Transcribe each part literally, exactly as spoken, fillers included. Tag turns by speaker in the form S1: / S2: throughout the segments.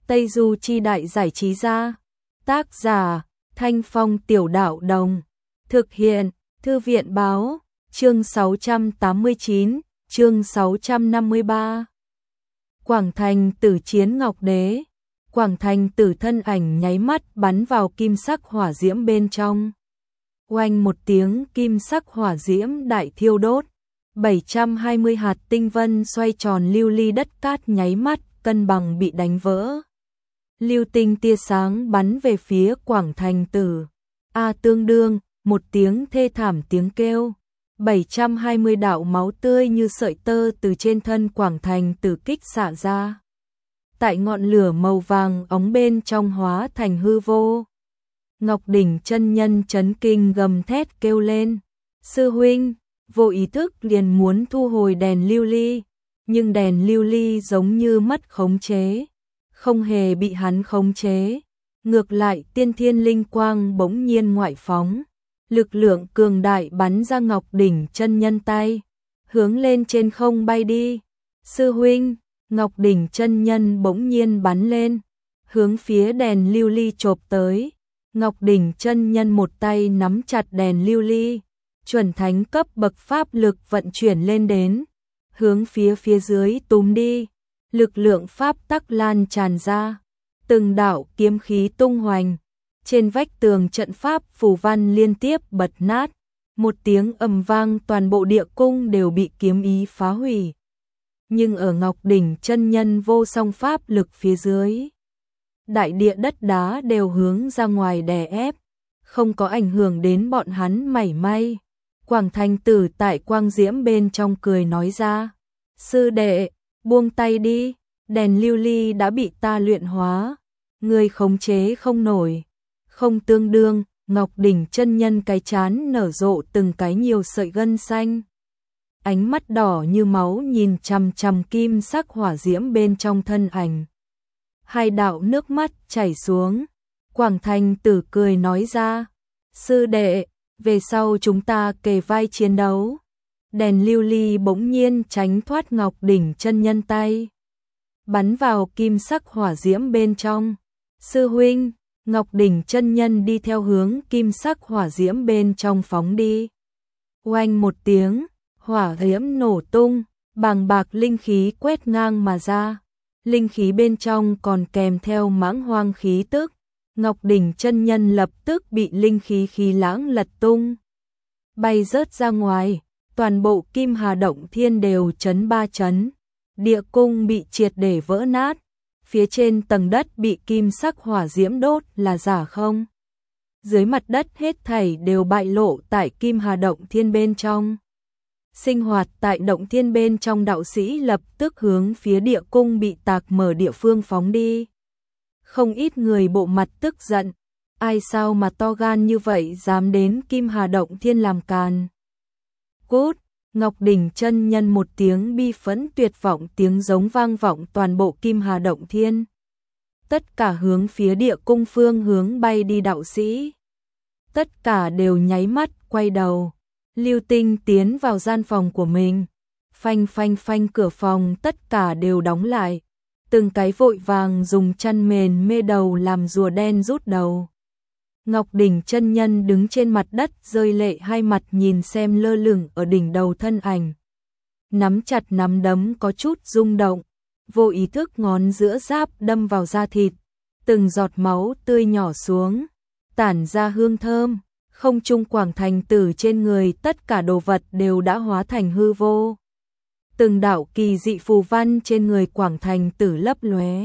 S1: Tây Du Chi Đại Giải Trí Gia. Tác giả Thanh Phong Tiểu Đạo Đồng. Thực hiện Thư viện Báo. Chương sáu trăm tám mươi chín, chương sáu trăm năm mươi ba. Quảng Thành Tử chiến Ngọc Đế. Quảng Thành Tử thân ảnh nháy mắt bắn vào kim sắc hỏa diễm bên trong. Oanh một tiếng, kim sắc hỏa diễm đại thiêu đốt. bảy trăm hai mươi hạt tinh vân xoay tròn lưu ly đất cát nháy mắt, cân bằng bị đánh vỡ. Lưu tinh tia sáng bắn về phía Quảng Thành Tử. A tương đương, một tiếng thê thảm tiếng kêu. bảy trăm hai mươi đạo máu tươi như sợi tơ từ trên thân Quảng Thành Tử kích xạ ra. Tại ngọn lửa màu vàng óng bên trong hóa thành hư vô. Ngọc Đỉnh chân nhân chấn kinh gầm thét kêu lên. Sư huynh, vô ý thức liền muốn thu hồi đèn lưu ly. Nhưng đèn lưu ly giống như mất khống chế. Không hề bị hắn khống chế. Ngược lại tiên thiên linh quang bỗng nhiên ngoại phóng. Lực lượng cường đại bắn ra Ngọc Đỉnh chân nhân tay. Hướng lên trên không bay đi. Sư huynh, Ngọc Đỉnh chân nhân bỗng nhiên bắn lên. Hướng phía đèn lưu ly chộp tới. Ngọc Đỉnh chân nhân một tay nắm chặt đèn lưu ly. Chuẩn thánh cấp bậc pháp lực vận chuyển lên đến. Hướng phía phía dưới túm đi. Lực lượng pháp tắc lan tràn ra. Từng đạo kiếm khí tung hoành. Trên vách tường trận pháp phù văn liên tiếp bật nát. Một tiếng ầm vang, toàn bộ địa cung đều bị kiếm ý phá hủy. Nhưng ở Ngọc Đỉnh chân nhân vô song pháp lực phía dưới, đại địa đất đá đều hướng ra ngoài đè ép, không có ảnh hưởng đến bọn hắn mảy may. Quảng Thành Tử tại quang diễm bên trong cười nói ra. Sư đệ, buông tay đi, đèn lưu ly đã bị ta luyện hóa. Người khống chế không nổi. Không tương đương, Ngọc Đỉnh chân nhân cái chán nở rộ từng cái nhiều sợi gân xanh. Ánh mắt đỏ như máu nhìn chằm chằm kim sắc hỏa diễm bên trong thân ảnh. Hai đạo nước mắt chảy xuống. Quảng Thành Tử cười nói ra. Sư đệ, về sau chúng ta kề vai chiến đấu. Đèn lưu ly bỗng nhiên tránh thoát Ngọc Đỉnh chân nhân tay. Bắn vào kim sắc hỏa diễm bên trong. Sư huynh, Ngọc Đỉnh chân nhân đi theo hướng kim sắc hỏa diễm bên trong phóng đi. Oanh một tiếng, hỏa diễm nổ tung, bàng bạc linh khí quét ngang mà ra. Linh khí bên trong còn kèm theo mãng hoang khí tức. Ngọc Đỉnh chân nhân lập tức bị linh khí khí lãng lật tung. Bay rớt ra ngoài, toàn bộ Kim Hà Động Thiên đều chấn ba chấn. Địa cung bị triệt để vỡ nát. Phía trên tầng đất bị kim sắc hỏa diễm đốt là giả không. Dưới mặt đất hết thảy đều bại lộ tại Kim Hà Động Thiên bên trong. Sinh hoạt tại Động Thiên bên trong đạo sĩ lập tức hướng phía địa cung bị tạc mở địa phương phóng đi. Không ít người bộ mặt tức giận. Ai sao mà to gan như vậy dám đến Kim Hà Động Thiên làm càn. Cút! Ngọc Đỉnh chân nhân một tiếng bi phẫn tuyệt vọng tiếng giống vang vọng toàn bộ Kim Hà Động Thiên. Tất cả hướng phía địa cung phương hướng bay đi đạo sĩ. Tất cả đều nháy mắt quay đầu. Lưu Tinh tiến vào gian phòng của mình. Phanh phanh phanh cửa phòng tất cả đều đóng lại. Từng cái vội vàng dùng chăn mền mê đầu làm rùa đen rút đầu. Ngọc Đỉnh chân nhân đứng trên mặt đất rơi lệ hai mặt nhìn xem lơ lửng ở đỉnh đầu thân ảnh. Nắm chặt nắm đấm có chút rung động. Vô ý thức ngón giữa giáp đâm vào da thịt. Từng giọt máu tươi nhỏ xuống. Tản ra hương thơm. Không trung Quảng Thành Tử trên người tất cả đồ vật đều đã hóa thành hư vô. Từng đạo kỳ dị phù văn trên người Quảng Thành Tử lấp lóe.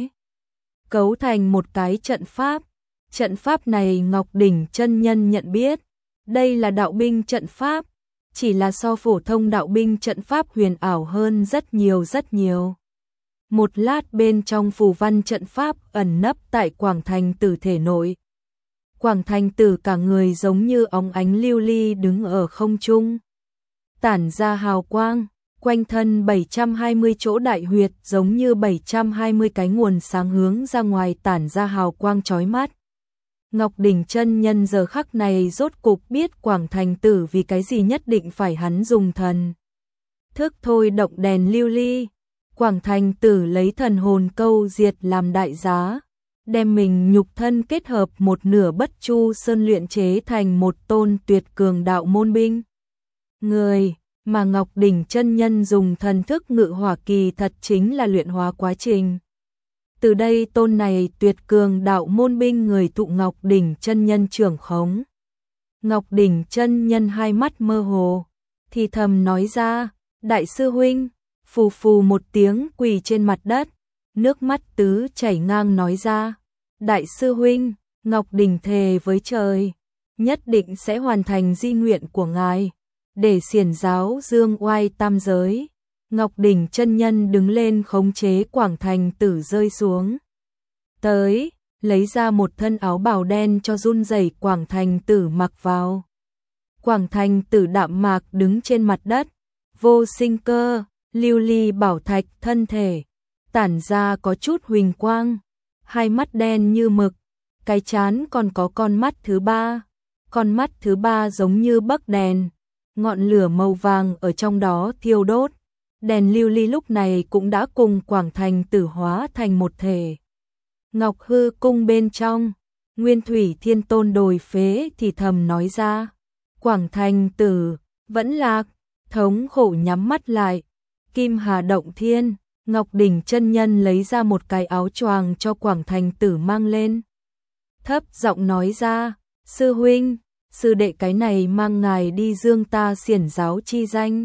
S1: Cấu thành một cái trận pháp. Trận pháp này Ngọc Đỉnh chân nhân nhận biết. Đây là đạo binh trận pháp. Chỉ là so phổ thông đạo binh trận pháp huyền ảo hơn rất nhiều rất nhiều. Một lát bên trong phù văn trận pháp ẩn nấp tại Quảng Thành Tử thể nội. Quảng Thành Tử cả người giống như óng ánh lưu ly đứng ở không trung. Tản ra hào quang, quanh thân bảy trăm hai mươi chỗ đại huyệt giống như bảy trăm hai mươi cái nguồn sáng hướng ra ngoài tản ra hào quang chói mắt. Ngọc Đỉnh chân nhân giờ khắc này rốt cục biết Quảng Thành Tử vì cái gì nhất định phải hắn dùng thần thức thôi động đèn lưu ly. Quảng Thành Tử lấy thần hồn câu diệt làm đại giá, đem mình nhục thân kết hợp một nửa Bất Chu Sơn luyện chế thành một tôn tuyệt cường đạo môn binh. Người mà Ngọc Đỉnh chân nhân dùng thần thức ngự hỏa kỳ thật chính là luyện hóa quá trình. Từ đây tôn này tuyệt cường đạo môn binh người thụ Ngọc Đỉnh chân nhân trưởng khống. Ngọc Đỉnh chân nhân hai mắt mơ hồ, thì thầm nói ra, đại sư huynh, phù phù một tiếng quỳ trên mặt đất, nước mắt tứ chảy ngang nói ra, đại sư huynh, Ngọc Đỉnh thề với trời, nhất định sẽ hoàn thành di nguyện của ngài, để xiển giáo dương oai tam giới. Ngọc Đỉnh chân nhân đứng lên khống chế Quảng Thành Tử rơi xuống. Tới, lấy ra một thân áo bào đen cho run rẩy Quảng Thành Tử mặc vào. Quảng Thành Tử đạm mạc đứng trên mặt đất, vô sinh cơ, lưu ly bảo thạch thân thể, tản ra có chút huỳnh quang, hai mắt đen như mực, cái trán còn có con mắt thứ ba, con mắt thứ ba giống như bấc đèn, ngọn lửa màu vàng ở trong đó thiêu đốt. Đèn lưu ly lúc này cũng đã cùng Quảng Thành Tử hóa thành một thể. Ngọc hư cung bên trong, Nguyên Thủy Thiên Tôn đồi phế thì thầm nói ra, Quảng Thành Tử, vẫn lạc, thống khổ nhắm mắt lại. Kim Hà động thiên, Ngọc Đỉnh chân nhân lấy ra một cái áo choàng cho Quảng Thành Tử mang lên. Thấp giọng nói ra, sư huynh, sư đệ cái này mang ngài đi dương ta xiển giáo chi danh.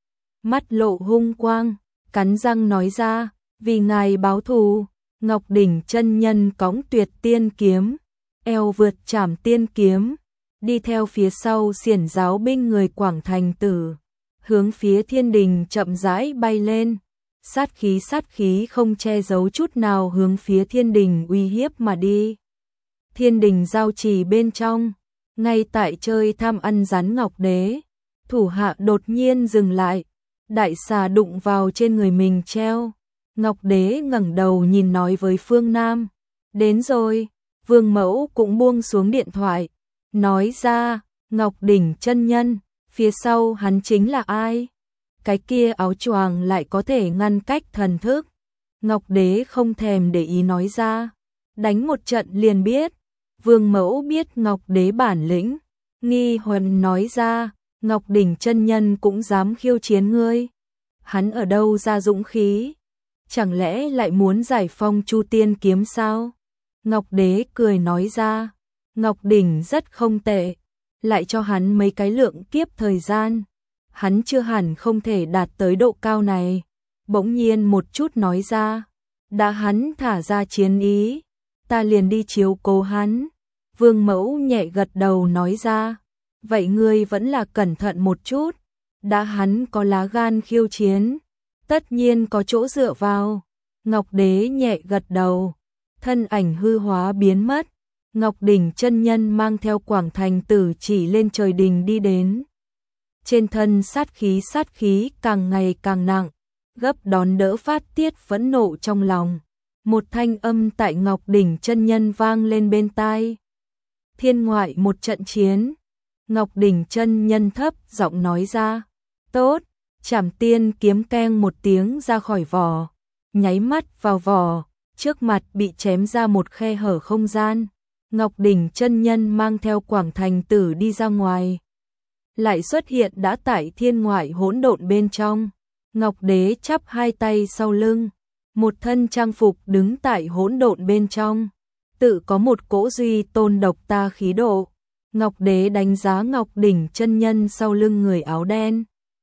S1: Mắt lộ hung quang, cắn răng nói ra, vì ngài báo thù. Ngọc Đỉnh chân nhân cõng tuyệt tiên kiếm, eo vượt trảm tiên kiếm, đi theo phía sau xiển giáo binh người Quảng Thành Tử, hướng phía thiên đình chậm rãi bay lên, sát khí sát khí không che giấu chút nào hướng phía thiên đình uy hiếp mà đi. Thiên đình giao trì bên trong, ngay tại chơi tham ăn rắn Ngọc Đế, thủ hạ đột nhiên dừng lại, đại xà đụng vào trên người mình treo. Ngọc Đế ngẩng đầu nhìn nói với Phương Nam, đến rồi. Vương Mẫu cũng buông xuống điện thoại, nói ra, Ngọc Đỉnh chân nhân, phía sau hắn chính là ai? Cái kia áo choàng lại có thể ngăn cách thần thức. Ngọc Đế không thèm để ý nói ra, đánh một trận liền biết. Vương Mẫu biết Ngọc Đế bản lĩnh, nghi huần nói ra, Ngọc Đỉnh chân nhân cũng dám khiêu chiến ngươi. Hắn ở đâu ra dũng khí? Chẳng lẽ lại muốn giải phong Chu Tiên kiếm sao? Ngọc Đế cười nói ra, Ngọc Đỉnh rất không tệ, lại cho hắn mấy cái lượng kiếp thời gian. Hắn chưa hẳn không thể đạt tới độ cao này. Bỗng nhiên một chút nói ra, đã hắn thả ra chiến ý, ta liền đi chiếu cố hắn. Vương Mẫu nhẹ gật đầu nói ra, vậy ngươi vẫn là cẩn thận một chút, đã hắn có lá gan khiêu chiến, tất nhiên có chỗ dựa vào. Ngọc Đế nhẹ gật đầu, thân ảnh hư hóa biến mất. Ngọc Đỉnh chân nhân mang theo Quảng Thành Tử chỉ lên trời đình đi đến. Trên thân sát khí sát khí càng ngày càng nặng, gấp đón đỡ phát tiết phẫn nộ trong lòng. Một thanh âm tại Ngọc Đỉnh chân nhân vang lên bên tai. Thiên ngoại một trận chiến. Ngọc Đỉnh chân nhân thấp giọng nói ra, tốt. Trảm tiên kiếm keng một tiếng ra khỏi vỏ, nháy mắt vào vỏ, trước mặt bị chém ra một khe hở không gian. Ngọc Đỉnh chân nhân mang theo Quảng Thành Tử đi ra ngoài, lại xuất hiện đã tại thiên ngoại hỗn độn bên trong. Ngọc Đế chắp hai tay sau lưng, một thân trang phục đứng tại hỗn độn bên trong, tự có một cỗ duy tôn độc ta khí độ. Ngọc Đế đánh giá Ngọc Đỉnh chân nhân sau lưng người áo đen,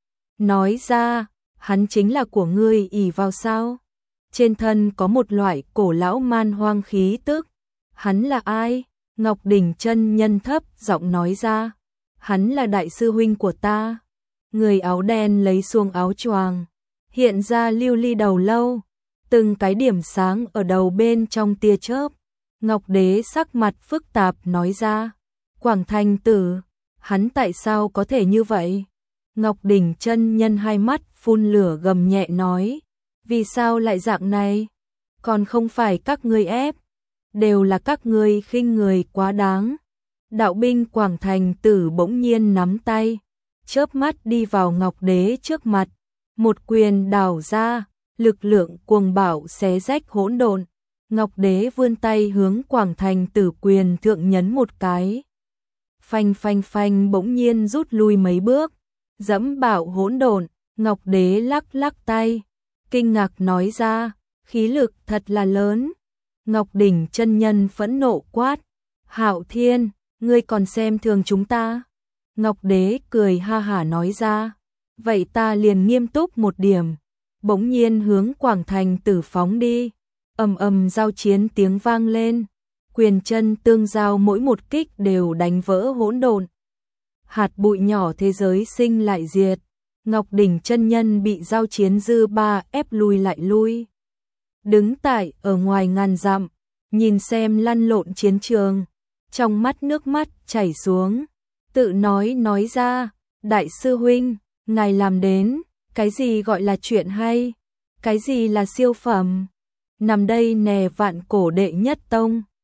S1: nói ra, hắn chính là của ngươi ỷ vào sao? Trên thân có một loại cổ lão man hoang khí tức. Hắn là ai? Ngọc Đỉnh chân nhân thấp giọng nói ra, hắn là đại sư huynh của ta. Người áo đen lấy xuống áo choàng, hiện ra lưu ly đầu lâu, từng cái điểm sáng ở đầu bên trong tia chớp. Ngọc Đế sắc mặt phức tạp nói ra, Quảng Thành Tử, hắn tại sao có thể như vậy? Ngọc Đỉnh chân nhân hai mắt phun lửa gầm nhẹ nói, vì sao lại dạng này? Còn không phải các ngươi ép, đều là các ngươi khinh người quá đáng. Đạo binh Quảng Thành Tử bỗng nhiên nắm tay, chớp mắt đi vào Ngọc Đế trước mặt, một quyền đảo ra, lực lượng cuồng bạo xé rách hỗn độn, Ngọc Đế vươn tay hướng Quảng Thành Tử quyền thượng nhấn một cái. Phanh phanh phanh bỗng nhiên rút lui mấy bước, dẫm bạo hỗn độn. Ngọc Đế lắc lắc tay, kinh ngạc nói ra, khí lực thật là lớn. Ngọc Đỉnh chân nhân phẫn nộ quát, Hạo Thiên, ngươi còn xem thường chúng ta? Ngọc Đế cười ha hả nói ra, vậy ta liền nghiêm túc một điểm. Bỗng nhiên hướng Quảng Thành Tử phóng đi, ầm ầm giao chiến tiếng vang lên, quyền chân tương giao mỗi một kích đều đánh vỡ hỗn độn. Hạt bụi nhỏ thế giới sinh lại diệt, Ngọc Đỉnh chân nhân bị giao chiến dư ba ép lui lại lui. Đứng tại ở ngoài ngàn dặm, nhìn xem lăn lộn chiến trường, trong mắt nước mắt chảy xuống, tự nói nói ra, đại sư huynh, ngài làm đến, cái gì gọi là chuyện hay, cái gì là siêu phẩm, nằm đây nè vạn cổ đệ nhất tông.